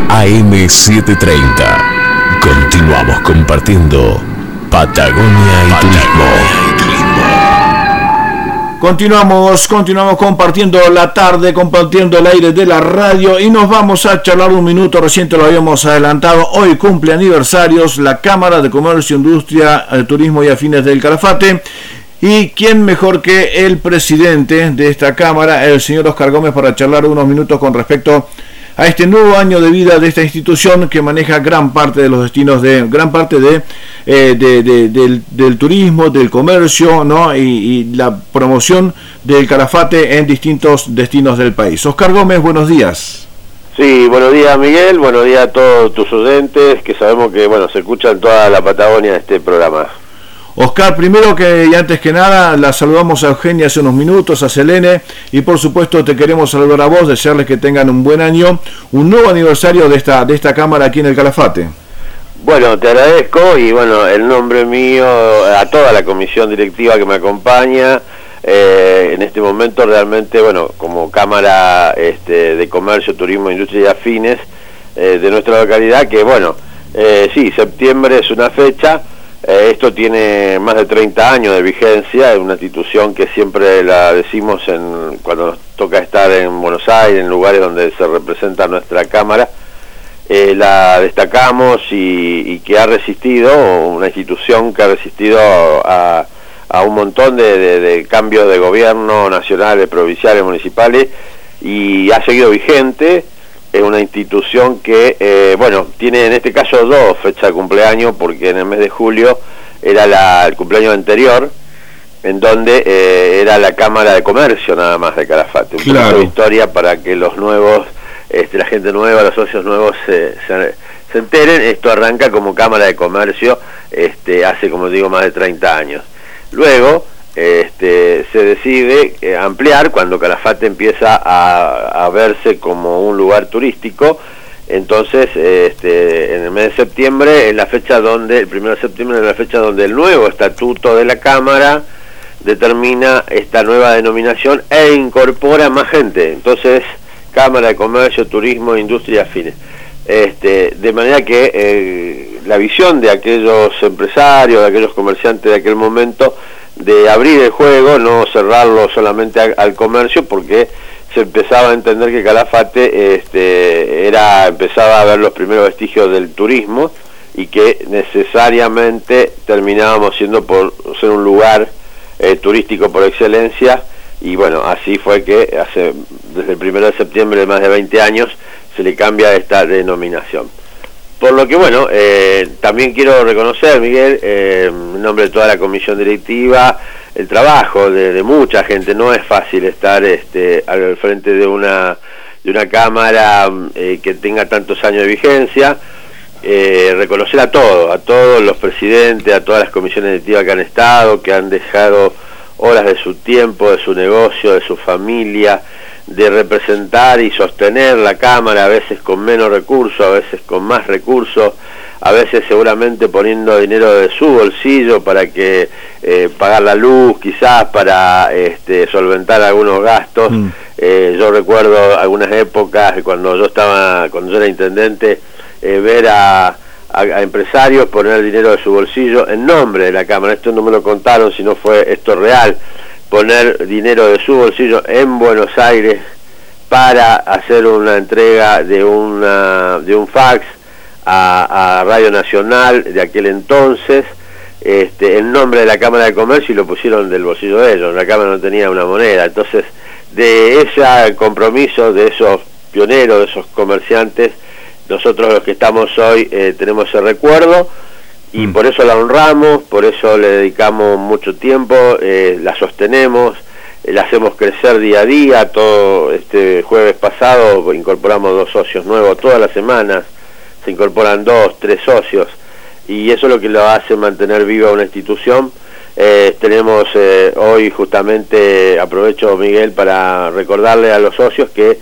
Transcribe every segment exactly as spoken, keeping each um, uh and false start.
A M setecientos treinta. Continuamos compartiendo Patagonia y Turismo. Continuamos, continuamos compartiendo la tarde, compartiendo el aire de la radio y nos vamos a charlar un minuto, recién te lo habíamos adelantado. Hoy cumple aniversarios la Cámara de Comercio, Industria, Turismo y Afines del Calafate. Y quién mejor que el presidente de esta Cámara, el señor Oscar Gómez, para charlar unos minutos con respecto a este nuevo año de vida de esta institución que maneja gran parte de los destinos de gran parte de, eh, de, de del, del turismo, del comercio, ¿no? y, y la promoción del Calafate en distintos destinos del país. Oscar Gómez, buenos días. Sí, buenos días Miguel, buenos días a todos tus oyentes que sabemos que bueno se escucha en toda la Patagonia este programa. Oscar, primero que y antes que nada, la saludamos a Eugenia hace unos minutos, a Selene, y por supuesto te queremos saludar a vos, desearles que tengan un buen año, un nuevo aniversario de esta de esta Cámara aquí en el Calafate. Bueno, te agradezco y bueno, el nombre mío, a toda la comisión directiva que me acompaña, eh, en este momento realmente, bueno, como Cámara este, de Comercio, Turismo, Industria y Afines eh, de nuestra localidad, que bueno, eh, sí, septiembre es una fecha. Eh, esto tiene más de treinta años de vigencia, es una institución que siempre la decimos en, cuando nos toca estar en Buenos Aires, en lugares donde se representa nuestra Cámara, eh, la destacamos y, y que ha resistido, una institución que ha resistido a, a un montón de, de, de cambios de gobierno nacionales, provinciales, municipales, y ha seguido vigente. Es una institución que, eh, bueno, tiene en este caso dos fechas de cumpleaños, porque en el mes de julio era la, el cumpleaños anterior, en donde eh, era la Cámara de Comercio nada más de Calafate. Un claro. poquito de historia para que los nuevos, este, la gente nueva, los socios nuevos se, se, se enteren. Esto arranca como Cámara de Comercio este, hace, como digo, más de treinta años. Luego Este, se decide eh, ampliar cuando Calafate empieza a, a verse como un lugar turístico. Entonces este, en el mes de septiembre es la fecha donde, el primero de septiembre es la fecha donde el nuevo estatuto de la Cámara determina esta nueva denominación e incorpora más gente. Entonces, Cámara de Comercio, Turismo, Industria y Afines. Este, de manera que eh, la visión de aquellos empresarios, de aquellos comerciantes de aquel momento, de abrir el juego, no cerrarlo solamente a, al comercio, porque se empezaba a entender que Calafate este, era empezaba a ver los primeros vestigios del turismo y que necesariamente terminábamos siendo por ser un lugar eh, turístico por excelencia. Y bueno, así fue que hace desde el primero de septiembre de más de veinte años se le cambia esta denominación. Por lo que, bueno, eh, también quiero reconocer, Miguel, eh, en nombre de toda la comisión directiva, el trabajo de, de mucha gente. No es fácil estar este, al frente de una, de una Cámara eh, que tenga tantos años de vigencia. Eh, reconocer a todos, a todos los presidentes, a todas las comisiones directivas que han estado, que han dejado horas de su tiempo, de su negocio, de su familia, de representar y sostener la Cámara, a veces con menos recursos, a veces con más recursos, a veces seguramente poniendo dinero de su bolsillo para que eh, pagar la luz, quizás para este, solventar algunos gastos. Mm. Eh, yo recuerdo algunas épocas cuando yo estaba, cuando yo era intendente, eh, ver a, a, a empresarios poner dinero de su bolsillo en nombre de la Cámara. Esto no me lo contaron, sino fue esto real. Poner dinero de su bolsillo en Buenos Aires para hacer una entrega de una de un fax a, a Radio Nacional de aquel entonces, este, en nombre de la Cámara de Comercio, y lo pusieron del bolsillo de ellos. La Cámara no tenía una moneda. Entonces, de ese compromiso de esos pioneros, de esos comerciantes, nosotros los que estamos hoy eh, tenemos ese recuerdo. Y por eso la honramos, por eso le dedicamos mucho tiempo, eh, la sostenemos, eh, la hacemos crecer día a día. Todo este jueves pasado incorporamos dos socios nuevos, todas las semanas se incorporan dos, tres socios, y eso es lo que lo hace mantener viva una institución. Eh, tenemos eh, hoy justamente, aprovecho Miguel para recordarle a los socios que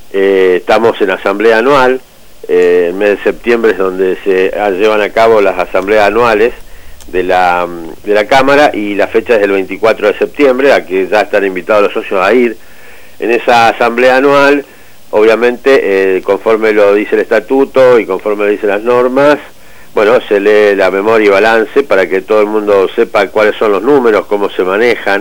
eh, estamos en asamblea anual. Eh, el mes de septiembre es donde se llevan a cabo las asambleas anuales de la, de la Cámara, y la fecha es el veinticuatro de septiembre, a que ya están invitados los socios a ir. En esa asamblea anual obviamente, eh, conforme lo dice el estatuto y conforme lo dicen las normas, bueno, se lee la memoria y balance para que todo el mundo sepa cuáles son los números, cómo se manejan,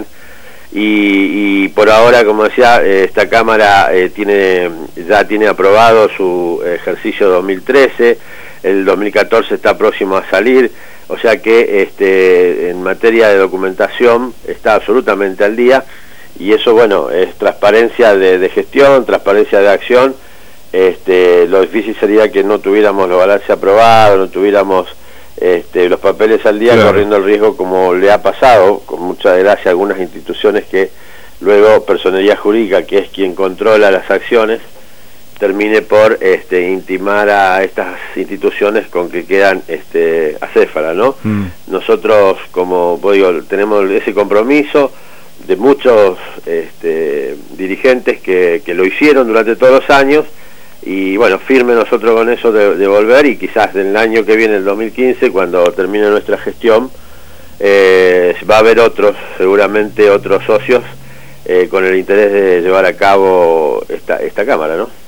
y, y por ahora, como decía, eh, esta Cámara eh, tiene ya tiene aprobado su ejercicio dos mil trece, el dos mil catorce está próximo a salir, o sea que este, en materia de documentación está absolutamente al día, y eso, bueno, es transparencia de, de gestión, transparencia de acción. Este, lo difícil sería que no tuviéramos los balances aprobados, no tuviéramos este, los papeles al día, claro, corriendo el riesgo, como le ha pasado, con mucha desgracia, a algunas instituciones, que luego Personería Jurídica, que es quien controla las acciones, termine por este, intimar a estas instituciones con que quedan este, acéfalas, ¿no? Mm. Nosotros, como digo, tenemos ese compromiso de muchos este, dirigentes que, que lo hicieron durante todos los años, y bueno, firme nosotros con eso de, de volver, y quizás del año que viene, el dos mil quince, cuando termine nuestra gestión, eh, va a haber otros, seguramente otros socios, eh, con el interés de llevar a cabo esta, esta Cámara, ¿no?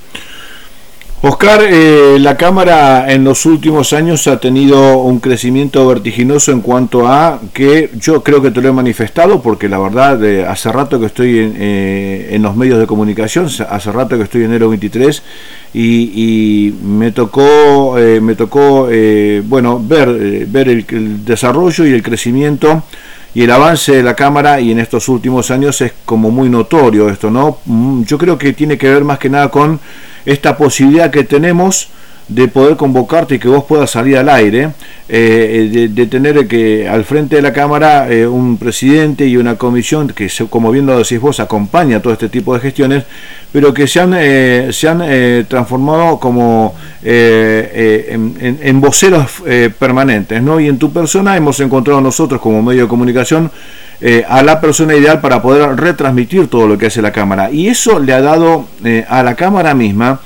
Oscar, eh, la Cámara en los últimos años ha tenido un crecimiento vertiginoso en cuanto a que yo creo que te lo he manifestado, porque la verdad eh, hace rato que estoy en, eh, en los medios de comunicación, hace rato que estoy en Enero veintitrés, y, y me tocó eh, me tocó eh, bueno ver eh, ver el, el desarrollo y el crecimiento y el avance de la Cámara, y en estos últimos años es como muy notorio esto, ¿no? Yo creo que tiene que ver más que nada con esta posibilidad que tenemos de poder convocarte y que vos puedas salir al aire, eh, de, de tener que al frente de la Cámara eh, un presidente y una comisión que, como bien lo decís vos, acompaña todo este tipo de gestiones, pero que se han, eh, se han eh, transformado como eh, eh, en, en, en voceros eh, permanentes, ¿no? Y en tu persona hemos encontrado nosotros, como medio de comunicación, Eh, a la persona ideal para poder retransmitir todo lo que hace la Cámara, y eso le ha dado eh, a la Cámara misma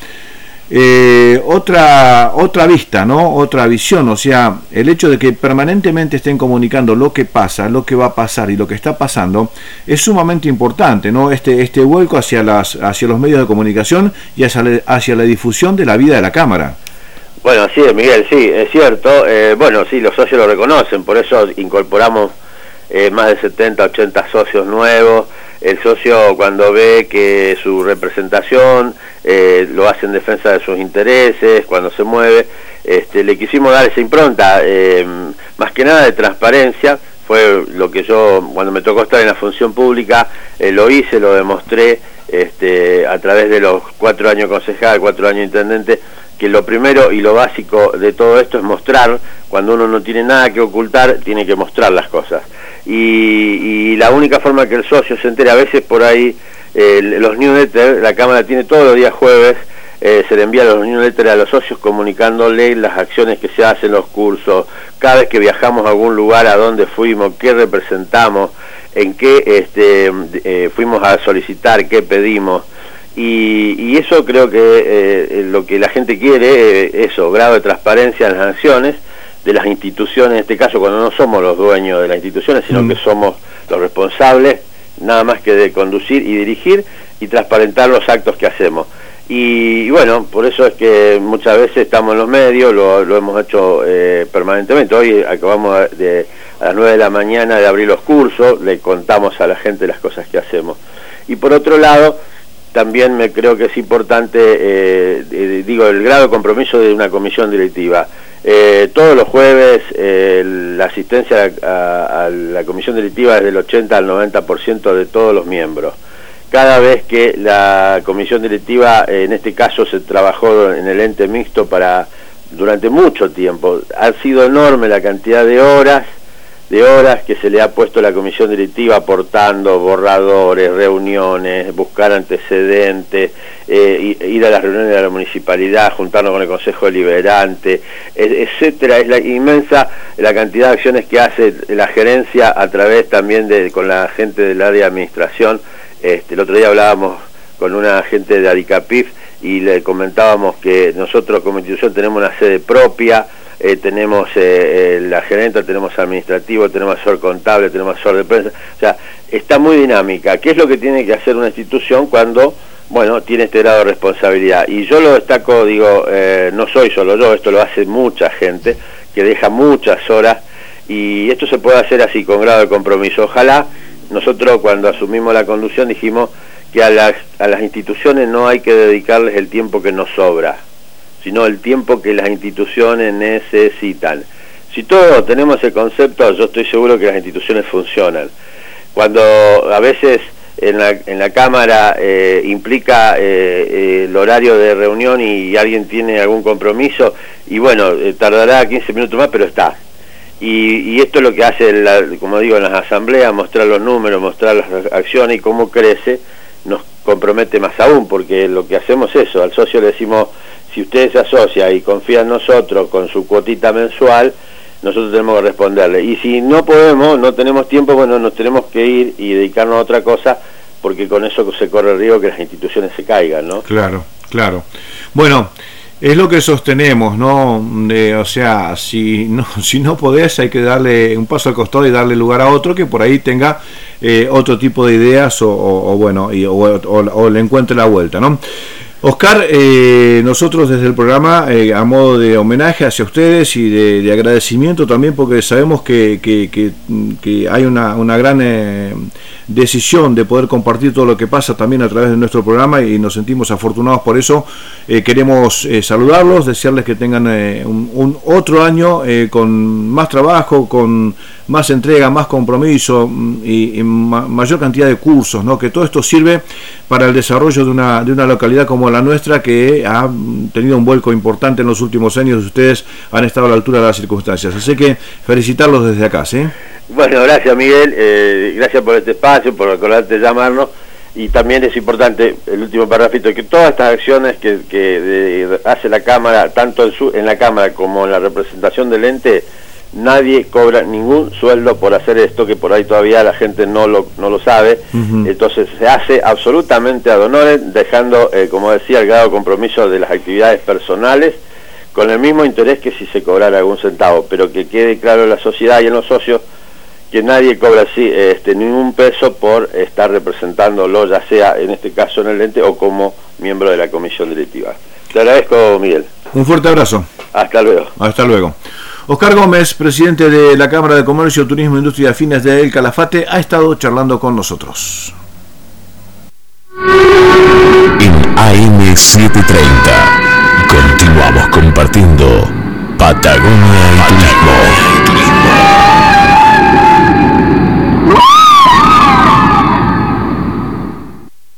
eh, otra otra vista, ¿no? Otra visión, o sea, el hecho de que permanentemente estén comunicando lo que pasa, lo que va a pasar y lo que está pasando es sumamente importante, ¿no? Este este vuelco hacia las hacia los medios de comunicación y hacia la, hacia la difusión de la vida de la Cámara. Bueno, sí, Miguel, sí, es cierto. Eh, bueno, sí, los socios lo reconocen, por eso incorporamos Eh, más de setenta, ochenta socios nuevos. El socio, cuando ve que su representación eh, lo hace en defensa de sus intereses, cuando se mueve, este, le quisimos dar esa impronta, eh, más que nada de transparencia. Fue lo que yo, cuando me tocó estar en la función pública, eh, lo hice, lo demostré este, a través de los cuatro años concejal, cuatro años intendente, que lo primero y lo básico de todo esto es mostrar. Cuando uno no tiene nada que ocultar, tiene que mostrar las cosas. Y, y la única forma que el socio se entere, a veces por ahí, eh, los newsletters, la Cámara tiene todos los días jueves, eh, se le envía los newsletters a los socios comunicándole las acciones que se hacen, los cursos, cada vez que viajamos a algún lugar, a dónde fuimos, qué representamos, en qué este, eh, fuimos a solicitar, qué pedimos. Y, y eso creo que eh, lo que la gente quiere, eh, eso, grado de transparencia en las acciones de las instituciones, en este caso cuando no somos los dueños de las instituciones, sino mm. que somos los responsables, nada más que de conducir y dirigir y transparentar los actos que hacemos. Y, y bueno, por eso es que muchas veces estamos en los medios, lo, lo hemos hecho eh, permanentemente. Hoy acabamos de, a las nueve de la mañana de abrir los cursos, le contamos a la gente las cosas que hacemos. Y por otro lado, también me creo que es importante, eh, eh, digo, el grado de compromiso de una comisión directiva. Eh, todos los jueves eh, la asistencia a, a la comisión directiva es del ochenta al noventa por ciento de todos los miembros. Cada vez que la comisión directiva, eh, en este caso se trabajó en el ente mixto para durante mucho tiempo, ha sido enorme la cantidad de horas de horas que se le ha puesto a la comisión directiva, aportando borradores, reuniones, buscar antecedentes, eh, ir a las reuniones de la municipalidad, juntarnos con el Consejo Deliberante, etcétera. Es la inmensa la cantidad de acciones que hace la gerencia a través también de con la gente del área de administración. Este, el otro día hablábamos con una gente de Aricapif y le comentábamos que nosotros como institución tenemos una sede propia. Eh, tenemos eh, eh, la gerenta, tenemos administrativo, tenemos asesor contable, tenemos asesor de prensa, o sea, está muy dinámica. ¿Qué es lo que tiene que hacer una institución cuando bueno, tiene este grado de responsabilidad. Y yo lo destaco, digo, eh, no soy solo yo, esto lo hace mucha gente, que deja muchas horas, y esto se puede hacer así, con grado de compromiso. Ojalá, nosotros cuando asumimos la conducción dijimos que a las, a las instituciones no hay que dedicarles el tiempo que nos sobra, sino el tiempo que las instituciones necesitan. Si todos tenemos ese concepto, yo estoy seguro que las instituciones funcionan. Cuando a veces en la, en la Cámara eh, implica eh, eh, el horario de reunión y alguien tiene algún compromiso, y bueno, eh, tardará quince minutos más, pero está. Y, y esto es lo que hace, la, como digo, en las asambleas, mostrar los números, mostrar las acciones y cómo crece, nos compromete más aún, porque lo que hacemos es eso, al socio le decimos, si usted se asocia y confía en nosotros con su cuotita mensual, nosotros tenemos que responderle. Y si no podemos, no tenemos tiempo, bueno, nos tenemos que ir y dedicarnos a otra cosa, porque con eso se corre el riesgo que las instituciones se caigan, ¿no? Claro, claro. Bueno, es lo que sostenemos, ¿no? Eh, o sea, si no, si no podés, hay que darle un paso al costado y darle lugar a otro que por ahí tenga eh, otro tipo de ideas o, o, o bueno, y, o, o, o le encuentre la vuelta, ¿no? Oscar, eh, nosotros desde el programa, eh, a modo de homenaje hacia ustedes y de, de agradecimiento también, porque sabemos que, que, que, que hay una, una gran eh, decisión de poder compartir todo lo que pasa también a través de nuestro programa, y nos sentimos afortunados por eso. Eh, queremos eh, saludarlos, desearles que tengan eh, un, un otro año eh, con más trabajo, con más entrega, más compromiso y, y ma mayor cantidad de cursos, ¿no? Que todo esto sirve para el desarrollo de una, de una localidad como la nuestra, que ha tenido un vuelco importante en los últimos años. Ustedes han estado a la altura de las circunstancias, así que felicitarlos desde acá, ¿sí? Bueno, gracias Miguel, eh, gracias por este espacio, por acordarte de llamarnos, y también es importante, el último parrafito, que todas estas acciones que, que de, hace la Cámara, tanto en, su, en la Cámara como en la representación del ente, nadie cobra ningún sueldo por hacer esto, que por ahí todavía la gente no lo, no lo sabe. Uh-huh. Entonces se hace absolutamente ad honorem, dejando, eh, como decía, el grado de compromiso de las actividades personales, con el mismo interés que si se cobrara algún centavo, pero que quede claro en la sociedad y en los socios que nadie cobra así, este, ningún peso por estar representándolo, ya sea en este caso en el ente o como miembro de la comisión directiva. Te agradezco, Miguel. Un fuerte abrazo. Hasta luego. Hasta luego. Oscar Gómez, presidente de la Cámara de Comercio, Turismo e Industria Afines de El Calafate, ha estado charlando con nosotros. En A M setecientos treinta continuamos compartiendo Patagonia y Turismo.